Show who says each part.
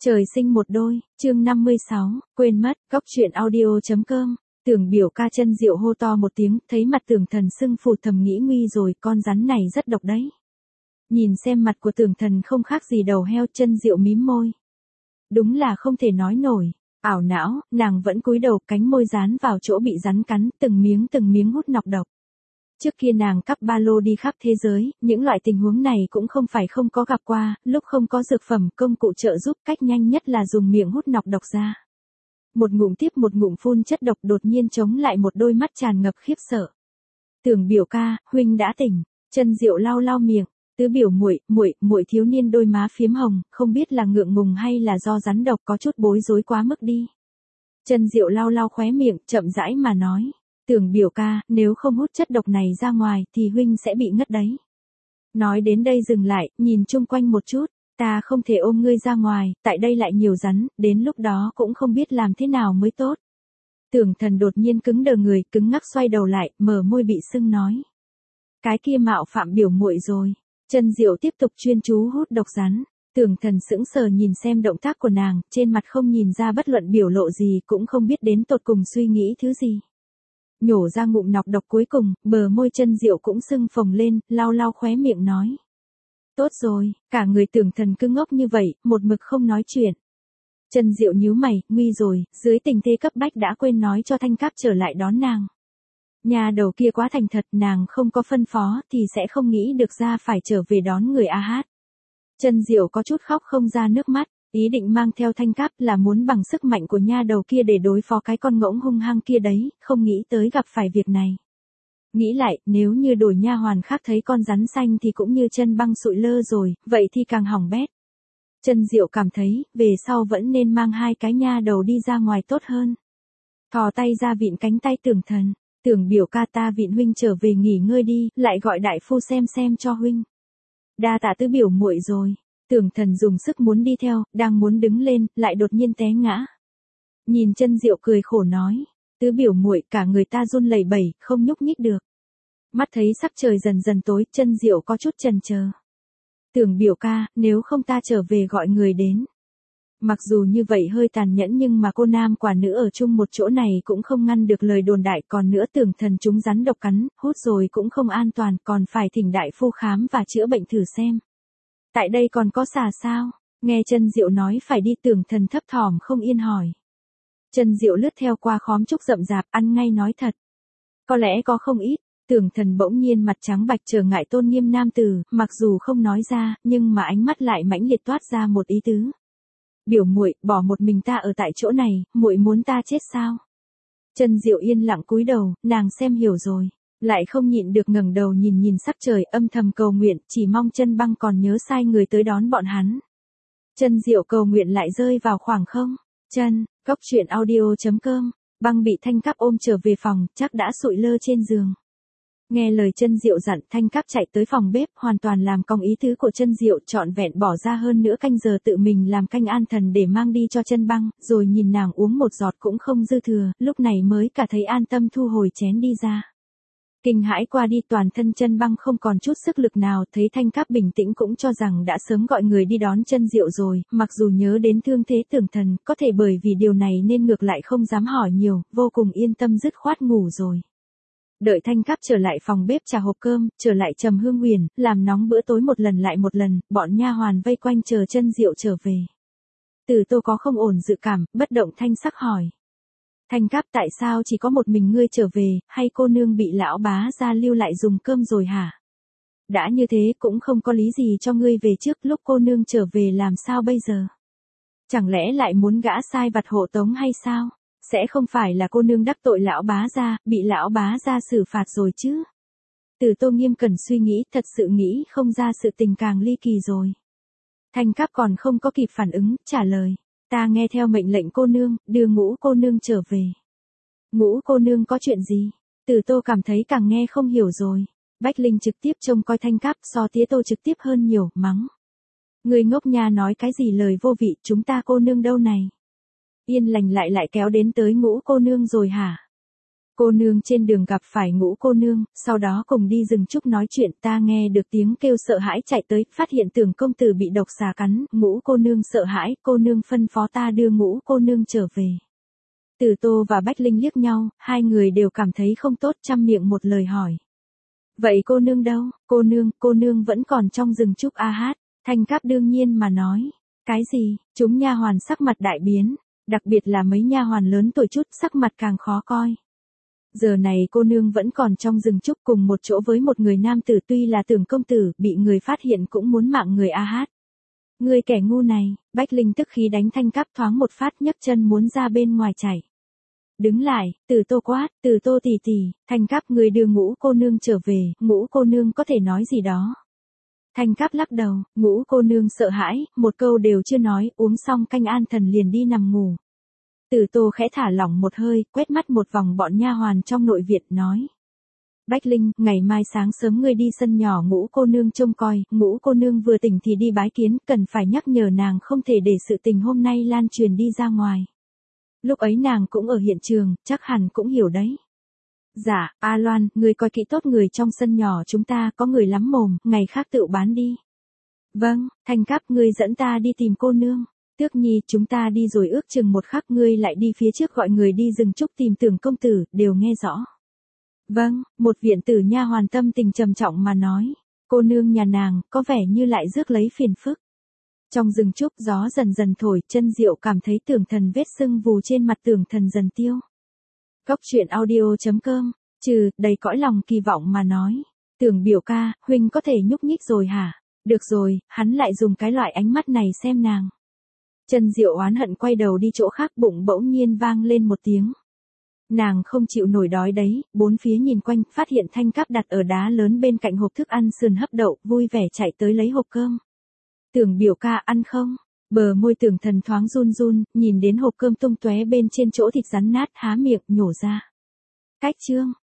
Speaker 1: Trời sinh một đôi, chương 56, quên mất, góc truyện audio.com. Tưởng biểu ca Chân Diệu hô to một tiếng, thấy mặt Tưởng Thần sưng phù thầm nghĩ nguy rồi, con rắn này rất độc đấy. Nhìn xem mặt của Tưởng Thần không khác gì đầu heo, Chân Diệu mím môi. Đúng là không thể nói nổi, ảo não, nàng vẫn cúi đầu, cánh môi dán vào chỗ bị rắn cắn, từng miếng hút nọc độc. Trước kia nàng cắp ba lô đi khắp thế giới, những loại tình huống này cũng không phải không có gặp qua, lúc không có dược phẩm, công cụ trợ giúp, cách nhanh nhất là dùng miệng hút nọc độc ra. Một ngụm tiếp một ngụm phun chất độc, đột nhiên chống lại một đôi mắt tràn ngập khiếp sợ. Tưởng biểu ca, huynh đã tỉnh. Chân Diệu lau lau miệng, tứ biểu muội thiếu niên đôi má phiếm hồng, không biết là ngượng ngùng hay là do rắn độc, có chút bối rối quá mức đi. Chân Diệu lau lau khóe miệng, chậm rãi mà nói. Tưởng biểu ca, nếu không hút chất độc này ra ngoài thì huynh sẽ bị ngất đấy. Nói đến đây dừng lại, nhìn chung quanh một chút, ta không thể ôm ngươi ra ngoài, tại đây lại nhiều rắn, đến lúc đó cũng không biết làm thế nào mới tốt. Tưởng Thần đột nhiên cứng đờ người, cứng ngắc xoay đầu lại, mở môi bị sưng nói. Cái kia mạo phạm biểu muội rồi. Chân Diệu tiếp tục chuyên chú hút độc rắn. Tưởng Thần sững sờ nhìn xem động tác của nàng, trên mặt không nhìn ra bất luận biểu lộ gì, cũng không biết đến tột cùng suy nghĩ thứ gì. Nhổ ra ngụm nọc độc cuối cùng, bờ môi Chân Diệu cũng sưng phồng lên, lau lau khóe miệng nói. Tốt rồi, cả người Tưởng Thần cứ ngốc như vậy, một mực không nói chuyện. Chân Diệu nhíu mày, nguy rồi, dưới tình thế cấp bách đã quên nói cho Thanh Cáp trở lại đón nàng. Nhà đầu kia quá thành thật, nàng không có phân phó thì sẽ không nghĩ được ra phải trở về đón người A Hát. Chân Diệu có chút khóc không ra nước mắt. Ý định mang theo Thanh Cáp là muốn bằng sức mạnh của nha đầu kia để đối phó cái con ngỗng hung hăng kia đấy, không nghĩ tới gặp phải việc này. Nghĩ lại, nếu như đổi nha hoàn khác thấy con rắn xanh thì cũng như chân băng sụi lơ rồi, vậy thì càng hỏng bét. Chân Diệu cảm thấy, về sau vẫn nên mang hai cái nha đầu đi ra ngoài tốt hơn. Thò tay ra vịn cánh tay Tưởng Thần, Tưởng biểu ca ta vịn huynh trở về nghỉ ngơi đi, lại gọi đại phu xem cho huynh. Đa tạ tứ biểu muội rồi. Tưởng Thần dùng sức muốn đi theo, đang muốn đứng lên, lại đột nhiên té ngã. Nhìn Chân Diệu cười khổ nói, tứ biểu muội, cả người ta run lẩy bẩy, không nhúc nhích được. Mắt thấy sắc trời dần dần tối, Chân Diệu có chút chần chờ. Tưởng biểu ca, nếu không ta trở về gọi người đến. Mặc dù như vậy hơi tàn nhẫn nhưng mà cô nam quả nữ ở chung một chỗ này cũng không ngăn được lời đồn đại, còn nữa Tưởng Thần chúng rắn độc cắn, hút rồi cũng không an toàn, còn phải thỉnh đại phu khám và chữa bệnh thử xem. Tại đây còn có xà sao? Nghe Chân Diệu nói phải đi, Tưởng Thần thấp thỏm không yên hỏi. Chân Diệu lướt theo qua khóm trúc rậm rạp, ăn ngay nói thật. Có lẽ có không ít. Tưởng Thần bỗng nhiên mặt trắng bạch trở ngại tôn nghiêm nam tử, mặc dù không nói ra, nhưng mà ánh mắt lại mãnh liệt toát ra một ý tứ. Biểu muội, bỏ một mình ta ở tại chỗ này, muội muốn ta chết sao? Chân Diệu yên lặng cúi đầu, nàng xem hiểu rồi. Lại không nhịn được ngẩng đầu nhìn sắc trời, âm thầm cầu nguyện, chỉ mong Chân Băng còn nhớ sai người tới đón bọn hắn. Chân Diệu cầu nguyện lại rơi vào khoảng không. Góc truyện audio.com. Băng bị Thanh Cáp ôm trở về phòng, chắc đã sụi lơ trên giường. Nghe lời Chân Diệu dặn, Thanh Cáp chạy tới phòng bếp, hoàn toàn làm cong ý tứ của Chân Diệu, trọn vẹn bỏ ra hơn nửa canh giờ tự mình làm canh an thần để mang đi cho Chân Băng, rồi nhìn nàng uống một giọt cũng không dư thừa, lúc này mới cả thấy an tâm thu hồi chén đi ra. Kinh hãi qua đi, toàn thân Chân Băng không còn chút sức lực nào, thấy Thanh Cáp bình tĩnh cũng cho rằng đã sớm gọi người đi đón Chân Diệu rồi, mặc dù nhớ đến thương thế Tưởng Thần, có thể bởi vì điều này nên ngược lại không dám hỏi nhiều, vô cùng yên tâm dứt khoát ngủ rồi. Đợi Thanh Cáp trở lại phòng bếp trà hộp cơm, trở lại Trầm Hương Huyền, làm nóng bữa tối một lần lại một lần, bọn nha hoàn vây quanh chờ Chân Diệu trở về. Từ Tô có không ổn dự cảm, bất động thanh sắc hỏi. Thanh Cáp, tại sao chỉ có một mình ngươi trở về, hay cô nương bị lão bá gia lưu lại dùng cơm rồi hả? Đã như thế cũng không có lý gì cho ngươi về trước, lúc cô nương trở về làm sao bây giờ? Chẳng lẽ lại muốn gã sai vặt hộ tống hay sao? Sẽ không phải là cô nương đắc tội lão bá gia, bị lão bá gia xử phạt rồi chứ? Từ Tô nghiêm cẩn suy nghĩ, thật sự nghĩ không ra, sự tình càng ly kỳ rồi. Thanh Cáp còn không có kịp phản ứng, trả lời. Ta nghe theo mệnh lệnh cô nương, đưa Ngũ cô nương trở về. Ngũ cô nương có chuyện gì? Từ Tô cảm thấy càng nghe không hiểu rồi. Bách Linh trực tiếp trông coi Thanh Cáp, so Tía Tô trực tiếp hơn nhiều, mắng. Người ngốc nha, nói cái gì lời vô vị, chúng ta cô nương đâu này? Yên lành lại kéo đến tới Ngũ cô nương rồi hả? Cô nương trên đường gặp phải Ngũ cô nương, sau đó cùng đi rừng trúc nói chuyện, ta nghe được tiếng kêu sợ hãi chạy tới, phát hiện Tưởng công tử bị độc xà cắn, Ngũ cô nương sợ hãi, cô nương phân phó ta đưa Ngũ cô nương trở về. Tử Tô và Bách Linh liếc nhau, hai người đều cảm thấy không tốt, trăm miệng một lời hỏi. Vậy cô nương đâu? Cô nương vẫn còn trong rừng trúc a hát. Thanh Cáp đương nhiên mà nói. Cái gì? Chúng nha hoàn sắc mặt đại biến, đặc biệt là mấy nha hoàn lớn tuổi chút, sắc mặt càng khó coi. Giờ này cô nương vẫn còn trong rừng trúc cùng một chỗ với một người nam tử, tuy là Tưởng công tử, bị người phát hiện cũng muốn mạng người a hát. Người kẻ ngu này, Bách Linh tức khí đánh Thanh Cáp thoáng một phát, nhấc chân muốn ra bên ngoài chạy. Đứng lại, Tử Tô quát, Tử Tô tỷ tỷ, Thanh Cáp người đưa Ngũ cô nương trở về, Ngũ cô nương có thể nói gì đó. Thanh Cáp lắc đầu, Ngũ cô nương sợ hãi, một câu đều chưa nói, uống xong canh an thần liền đi nằm ngủ. Tử Tô khẽ thả lỏng một hơi, quét mắt một vòng bọn nha hoàn trong nội viện, nói. Bách Linh, ngày mai sáng sớm ngươi đi sân nhỏ Ngũ cô nương trông coi, Ngũ cô nương vừa tỉnh thì đi bái kiến, cần phải nhắc nhở nàng không thể để sự tình hôm nay lan truyền đi ra ngoài. Lúc ấy nàng cũng ở hiện trường, chắc hẳn cũng hiểu đấy. Dạ, A Loan, người coi kỹ tốt người trong sân nhỏ chúng ta, có người lắm mồm, ngày khác tự bán đi. Vâng, Thanh Cáp, ngươi dẫn ta đi tìm cô nương. Tước Nhi, chúng ta đi rồi ước chừng một khắc, ngươi lại đi phía trước gọi người đi rừng trúc tìm Tưởng công tử, đều nghe rõ. Vâng, một viện tử nha hoàn tâm tình trầm trọng mà nói. Cô nương nhà nàng, có vẻ như lại rước lấy phiền phức. Trong rừng trúc gió dần dần thổi, chân Diệu cảm thấy Tưởng Thần vết sưng vù trên mặt Tưởng Thần dần tiêu. Cốc truyện audio.com, đầy cõi lòng kỳ vọng mà nói. Tưởng biểu ca, huynh có thể nhúc nhích rồi hả? Được rồi, hắn lại dùng cái loại ánh mắt này xem nàng. Chân Diệu oán hận quay đầu đi chỗ khác, bụng bỗng nhiên vang lên một tiếng. Nàng không chịu nổi đói đấy, bốn phía nhìn quanh, phát hiện Thanh Cáp đặt ở đá lớn bên cạnh hộp thức ăn sườn hấp đậu, vui vẻ chạy tới lấy hộp cơm. Tưởng biểu ca ăn không? Bờ môi Tưởng Thần thoáng run run, nhìn đến hộp cơm tung tóe bên trên chỗ thịt rắn nát, há miệng nhổ ra. Cách chương